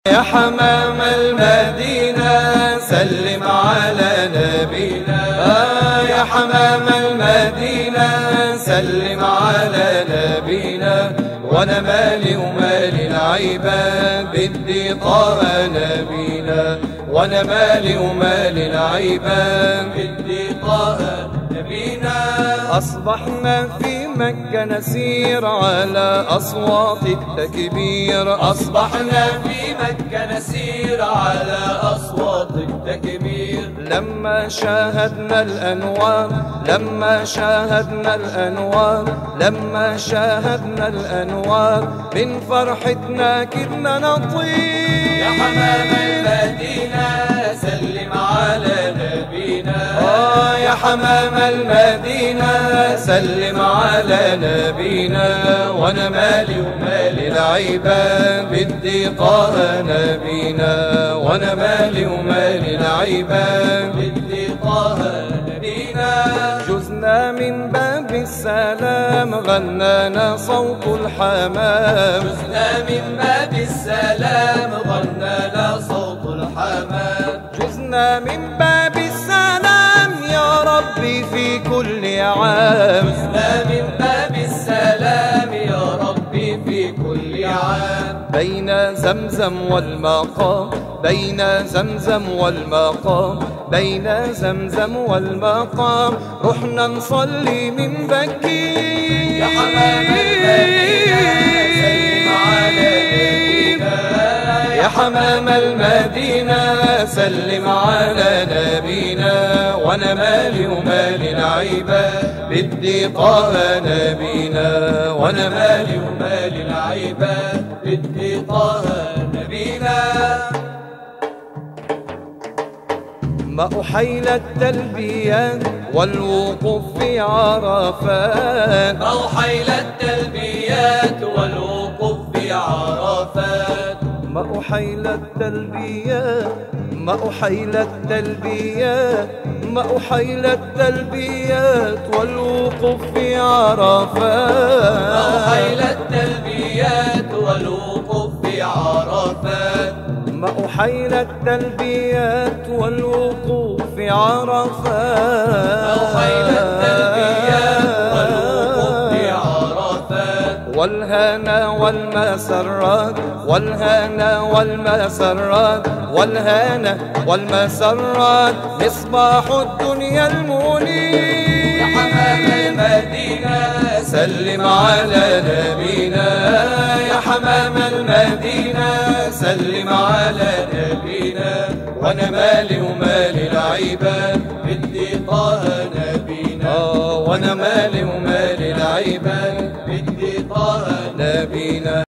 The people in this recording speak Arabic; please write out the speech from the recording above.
يا حمام المدينة سلم على نبينا. يا حمام المدينة سلم على نبينا. وانا مالي ومالي العيبة بدي طه نبينا. وانا مالي ومالي العيبة بدي طه نبينا. أصبحنا في مكة نسير على أصوات التكبير. أصبحنا في مكة نسير على أصوات التكبير. لما شاهدنا الأنوار، لما شاهدنا الأنوار، لما شاهدنا الأنوار، من فرحتنا كدنا نطير. يا حمام المدينة سلم على نبينا. يا حمام المدينة سلم على نبينا. وانا مالي ومالي العيبة بدي طه نبينا. وانا مالي ومالي العيبة بدي طه نبينا. جزنا من باب السلام غنانا صوت الحمام. جزنا من باب السلام غنانا صوت الحمام. جزنا من باب السلام يا ربي في كل عام. جزنا من باب السلام يا ربي في كل عام. بين زمزم والمقام، بين زمزم والمقام، بين زمزم والمقام، رحنا نصلي من بكي. يا حمام المدينة سلم على نبينا. يا حمام المدينة سلم على نبينا. وانا مالي ومالي العيبة بدي طه نبينا. وانا مالي ومالي العيبة بدي طه نبينا. ما أحيل التلبيات والوقوف في عرفات. ما أحيل التلبيات والوقوف في عرفات. ما أحيل التلبيات، ما أحيل التلبيات، ما أحيل التلبيات والوقوف في عرفات. ما أحيل التلبيات والوقوف في عرفات. ما أحيل التلبيات والوقوف في عرفات. ما أحيل التلبيات والوقوف في عرفات. والهنا والمسرات، والهنا والمسرات، والهنا والمسرات، مصباح الدنيا المنير. يا حمام المدينة سلم على نبينا. يا حمام المدينة سلم على نبينا. وانا مالي ومالي العيبة بدي طه نبينا. وانا مالي ومالي العيبة بدي طه نبينا.